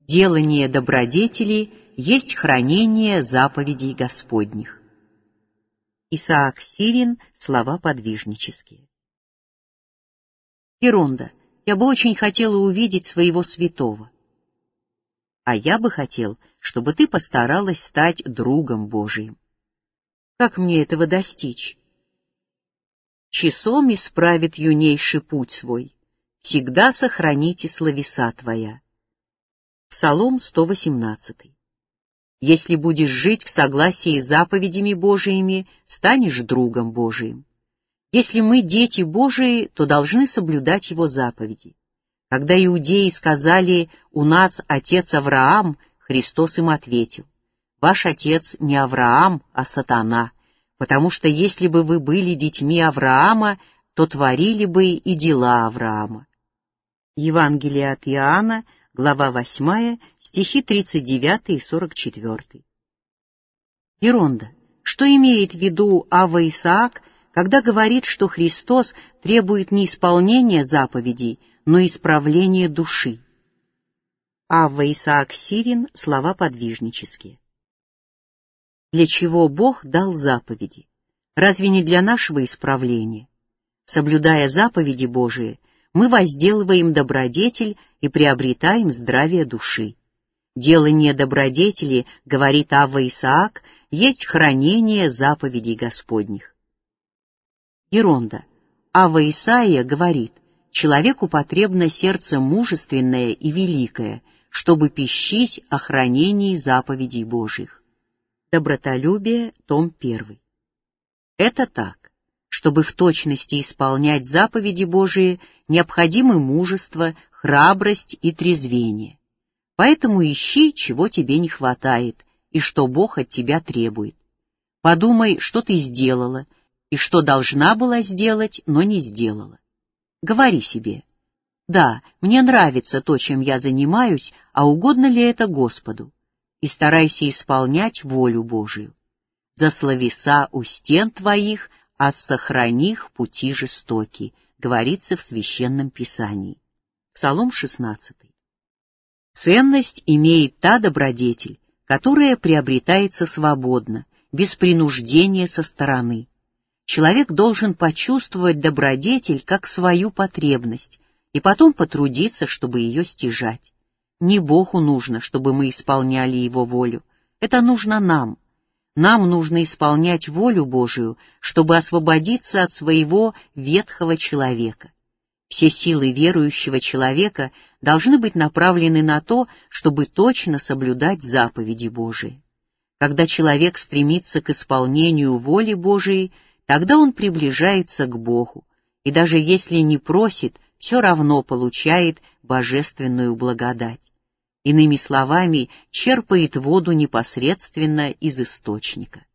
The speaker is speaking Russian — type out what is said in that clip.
Делание добродетели есть хранение заповедей Господних. Исаак Сирин. Слова подвижнические. Еронда, я бы очень хотела увидеть своего святого. А я бы хотел, чтобы ты постаралась стать другом Божиим. Как мне этого достичь? Часом исправит юнейший путь свой, всегда сохраните словеса твоя. Псалом 118. Если будешь жить в согласии с заповедями Божиими, станешь другом Божиим. Если мы дети Божии, то должны соблюдать Его заповеди. Когда иудеи сказали «У нас отец Авраам», Христос им ответил: «Ваш отец не Авраам, а сатана, потому что если бы вы были детьми Авраама, то творили бы и дела Авраама». Евангелие от Иоанна, глава 8, стихи 39 и 44. Еронда, что имеет в виду Авва Исаак, когда говорит, что Христос требует не исполнения заповедей, но исправления души? Авва Исаак Сирин. Слова подвижнические. Для чего Бог дал заповеди? Разве не для нашего исправления? Соблюдая заповеди Божии, мы возделываем добродетель и приобретаем здравие души. Делание добродетели, говорит Авва Исаак, есть хранение заповедей Господних. Еронда, Авва Исаия говорит: человеку потребно сердце мужественное и великое, чтобы пищить о хранении заповедей Божьих. Добротолюбие, том 1. Это так. Чтобы в точности исполнять заповеди Божии, необходимы мужество, храбрость и трезвение. Поэтому ищи, чего тебе не хватает, и что Бог от тебя требует. Подумай, что ты сделала, и что должна была сделать, но не сделала. Говори себе: да, мне нравится то, чем я занимаюсь, а угодно ли это Господу? И старайся исполнять волю Божию. За словеса у стен твоих, а сохрани их пути жестоки, говорится в Священном Писании. Псалом 16. Ценность имеет та добродетель, которая приобретается свободно, без принуждения со стороны. Человек должен почувствовать добродетель как свою потребность и потом потрудиться, чтобы ее стяжать. Не Богу нужно, чтобы мы исполняли Его волю. Это нужно нам. Нам нужно исполнять волю Божию, чтобы освободиться от своего ветхого человека. Все силы верующего человека должны быть направлены на то, чтобы точно соблюдать заповеди Божии. Когда человек стремится к исполнению воли Божией, тогда он приближается к Богу, и даже если не просит, все равно получает божественную благодать. Иными словами, черпает воду непосредственно из источника.